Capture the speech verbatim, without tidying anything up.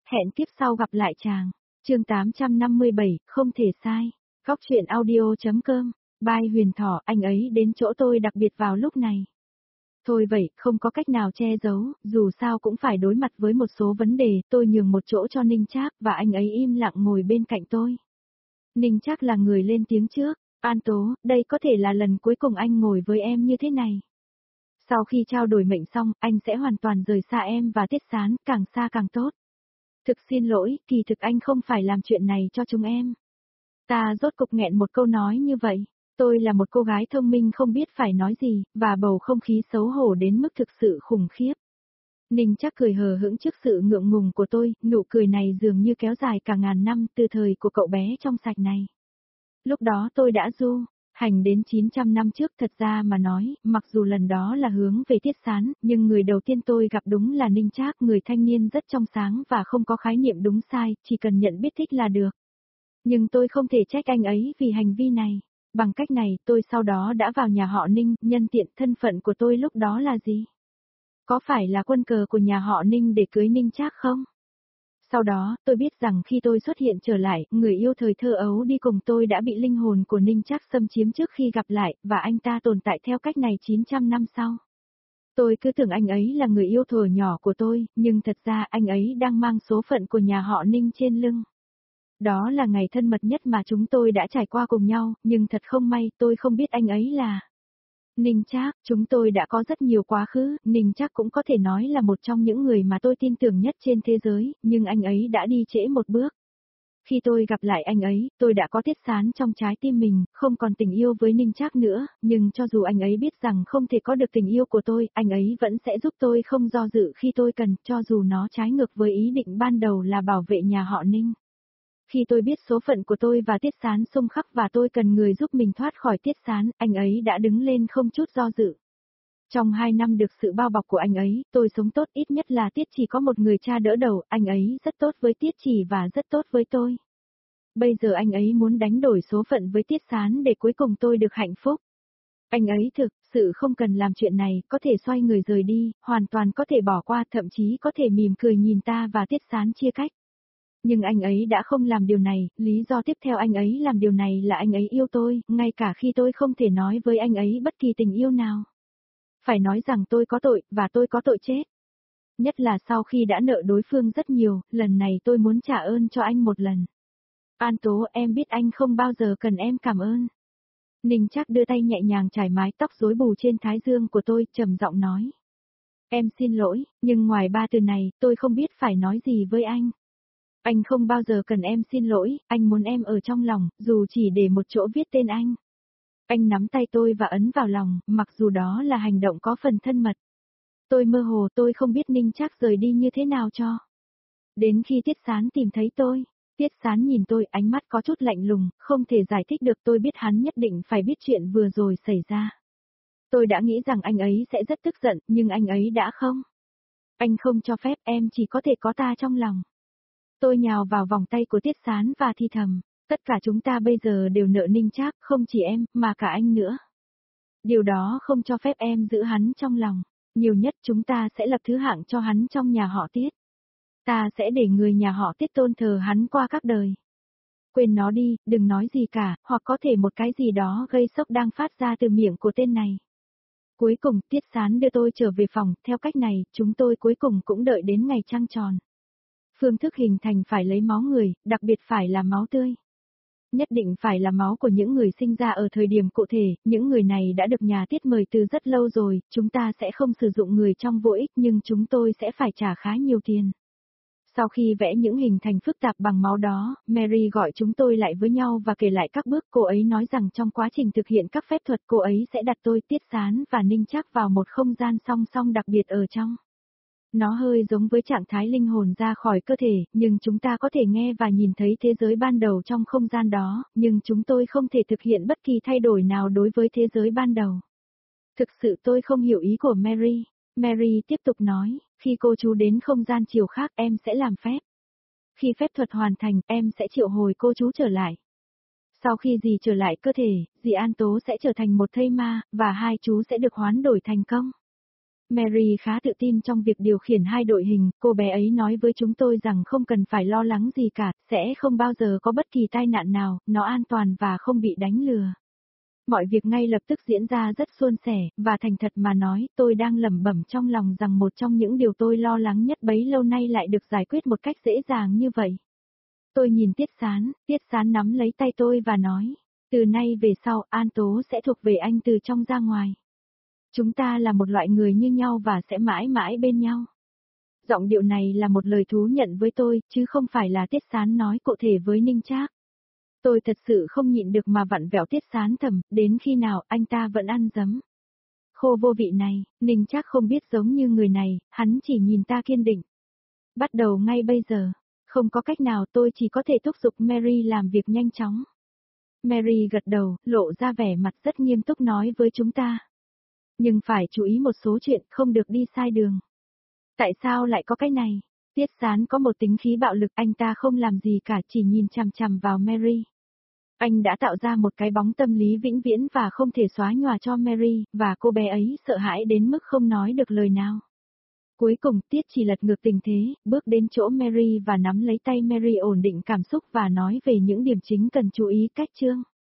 Hẹn kiếp sau gặp lại chàng. Chương tám trăm năm mươi bảy, không thể sai. Góc truyện audio.com. Bye Huyền Thỏ, anh ấy đến chỗ tôi đặc biệt vào lúc này. Thôi vậy, không có cách nào che giấu, dù sao cũng phải đối mặt với một số vấn đề, tôi nhường một chỗ cho Ninh Trác và anh ấy im lặng ngồi bên cạnh tôi. Ninh Trác là người lên tiếng trước, An Tố, đây có thể là lần cuối cùng anh ngồi với em như thế này. Sau khi trao đổi mệnh xong, anh sẽ hoàn toàn rời xa em và Tiết Sán, càng xa càng tốt. Thực xin lỗi, kỳ thực anh không phải làm chuyện này cho chúng em. Ta rốt cục nghẹn một câu nói như vậy. Tôi là một cô gái thông minh không biết phải nói gì, và bầu không khí xấu hổ đến mức thực sự khủng khiếp. Ninh Trác cười hờ hững trước sự ngượng ngùng của tôi, nụ cười này dường như kéo dài cả ngàn năm từ thời của cậu bé trong sạch này. Lúc đó tôi đã du hành đến chín trăm năm trước, thật ra mà nói, mặc dù lần đó là hướng về Tiết Sán, nhưng người đầu tiên tôi gặp đúng là Ninh Trác, người thanh niên rất trong sáng và không có khái niệm đúng sai, chỉ cần nhận biết thích là được. Nhưng tôi không thể trách anh ấy vì hành vi này. Bằng cách này, tôi sau đó đã vào nhà họ Ninh, nhân tiện thân phận của tôi lúc đó là gì? Có phải là quân cờ của nhà họ Ninh để cưới Ninh Trác không? Sau đó, tôi biết rằng khi tôi xuất hiện trở lại, người yêu thời thơ ấu đi cùng tôi đã bị linh hồn của Ninh Trác xâm chiếm trước khi gặp lại, và anh ta tồn tại theo cách này chín trăm năm sau. Tôi cứ tưởng anh ấy là người yêu thuở nhỏ của tôi, nhưng thật ra anh ấy đang mang số phận của nhà họ Ninh trên lưng. Đó là ngày thân mật nhất mà chúng tôi đã trải qua cùng nhau, nhưng thật không may, tôi không biết anh ấy là Ninh Trác. Chúng tôi đã có rất nhiều quá khứ, Ninh Trác cũng có thể nói là một trong những người mà tôi tin tưởng nhất trên thế giới, nhưng anh ấy đã đi trễ một bước. Khi tôi gặp lại anh ấy, tôi đã có Tiết Sán trong trái tim mình, không còn tình yêu với Ninh Trác nữa, nhưng cho dù anh ấy biết rằng không thể có được tình yêu của tôi, anh ấy vẫn sẽ giúp tôi không do dự khi tôi cần, cho dù nó trái ngược với ý định ban đầu là bảo vệ nhà họ Ninh. Khi tôi biết số phận của tôi và Tiết Sán xung khắc và tôi cần người giúp mình thoát khỏi Tiết Sán, anh ấy đã đứng lên không chút do dự. Trong hai năm được sự bao bọc của anh ấy, tôi sống tốt, ít nhất là Tiết Chỉ có một người cha đỡ đầu, anh ấy rất tốt với Tiết Chỉ và rất tốt với tôi. Bây giờ anh ấy muốn đánh đổi số phận với Tiết Sán để cuối cùng tôi được hạnh phúc. Anh ấy thực sự không cần làm chuyện này, có thể xoay người rời đi, hoàn toàn có thể bỏ qua, thậm chí có thể mỉm cười nhìn ta và Tiết Sán chia cách. Nhưng anh ấy đã không làm điều này, lý do tiếp theo anh ấy làm điều này là anh ấy yêu tôi, ngay cả khi tôi không thể nói với anh ấy bất kỳ tình yêu nào. Phải nói rằng tôi có tội, và tôi có tội chết. Nhất là sau khi đã nợ đối phương rất nhiều, lần này tôi muốn trả ơn cho anh một lần. An Tố, em biết anh không bao giờ cần em cảm ơn. Ninh Trác đưa tay nhẹ nhàng chải mái tóc rối bù trên thái dương của tôi, trầm giọng nói. Em xin lỗi, nhưng ngoài ba từ này, tôi không biết phải nói gì với anh. Anh không bao giờ cần em xin lỗi, anh muốn em ở trong lòng, dù chỉ để một chỗ viết tên anh. Anh nắm tay tôi và ấn vào lòng, mặc dù đó là hành động có phần thân mật. Tôi mơ hồ, tôi không biết Ninh Trác rời đi như thế nào cho. Đến khi Tiết Sán tìm thấy tôi, Tiết Sán nhìn tôi, ánh mắt có chút lạnh lùng, không thể giải thích được, tôi biết hắn nhất định phải biết chuyện vừa rồi xảy ra. Tôi đã nghĩ rằng anh ấy sẽ rất tức giận, nhưng anh ấy đã không. Anh không cho phép, em chỉ có thể có ta trong lòng. Tôi nhào vào vòng tay của Tiết Sán và thì thầm, tất cả chúng ta bây giờ đều nợ Ninh Trác, không chỉ em, mà cả anh nữa. Điều đó không cho phép em giữ hắn trong lòng, nhiều nhất chúng ta sẽ lập thứ hạng cho hắn trong nhà họ Tiết. Ta sẽ để người nhà họ Tiết tôn thờ hắn qua các đời. Quên nó đi, đừng nói gì cả, hoặc có thể một cái gì đó gây sốc đang phát ra từ miệng của tên này. Cuối cùng, Tiết Sán đưa tôi trở về phòng, theo cách này, chúng tôi cuối cùng cũng đợi đến ngày trăng tròn. Phương thức hình thành phải lấy máu người, đặc biệt phải là máu tươi. Nhất định phải là máu của những người sinh ra ở thời điểm cụ thể, những người này đã được nhà Tiết mời từ rất lâu rồi, chúng ta sẽ không sử dụng người trong vô ích nhưng chúng tôi sẽ phải trả khá nhiều tiền. Sau khi vẽ những hình thành phức tạp bằng máu đó, Mary gọi chúng tôi lại với nhau và kể lại các bước. Cô ấy nói rằng trong quá trình thực hiện các phép thuật cô ấy sẽ đặt tôi, Tiết Sán và Ninh Trác vào một không gian song song đặc biệt ở trong. Nó hơi giống với trạng thái linh hồn ra khỏi cơ thể, nhưng chúng ta có thể nghe và nhìn thấy thế giới ban đầu trong không gian đó, nhưng chúng tôi không thể thực hiện bất kỳ thay đổi nào đối với thế giới ban đầu. Thực sự tôi không hiểu ý của Mary. Mary tiếp tục nói, khi cô chú đến không gian chiều khác em sẽ làm phép. Khi phép thuật hoàn thành em sẽ triệu hồi cô chú trở lại. Sau khi dì trở lại cơ thể, dì An Tố sẽ trở thành một thây ma, và hai chú sẽ được hoán đổi thành công. Mary khá tự tin trong việc điều khiển hai đội hình, cô bé ấy nói với chúng tôi rằng không cần phải lo lắng gì cả, sẽ không bao giờ có bất kỳ tai nạn nào, nó an toàn và không bị đánh lừa. Mọi việc ngay lập tức diễn ra rất suôn sẻ, và thành thật mà nói, tôi đang lẩm bẩm trong lòng rằng một trong những điều tôi lo lắng nhất bấy lâu nay lại được giải quyết một cách dễ dàng như vậy. Tôi nhìn Tiết Sán, Tiết Sán nắm lấy tay tôi và nói, từ nay về sau, An Tố sẽ thuộc về anh từ trong ra ngoài. Chúng ta là một loại người như nhau và sẽ mãi mãi bên nhau. Giọng điệu này là một lời thú nhận với tôi, chứ không phải là Tiết Sán nói cụ thể với Ninh Trác. Tôi thật sự không nhịn được mà vặn vẹo Tiết Sán thầm, đến khi nào anh ta vẫn ăn dấm. Khô vô vị này, Ninh Trác không biết giống như người này, hắn chỉ nhìn ta kiên định. Bắt đầu ngay bây giờ, không có cách nào tôi chỉ có thể thúc giục Mary làm việc nhanh chóng. Mary gật đầu, lộ ra vẻ mặt rất nghiêm túc nói với chúng ta. Nhưng phải chú ý một số chuyện, không được đi sai đường. Tại sao lại có cái này? Tiết Sán có một tính khí bạo lực, anh ta không làm gì cả, chỉ nhìn chằm chằm vào Mary. Anh đã tạo ra một cái bóng tâm lý vĩnh viễn và không thể xóa nhòa cho Mary, và cô bé ấy sợ hãi đến mức không nói được lời nào. Cuối cùng, Tiết chỉ lật ngược tình thế, bước đến chỗ Mary và nắm lấy tay Mary ổn định cảm xúc và nói về những điểm chính cần chú ý. Cách chương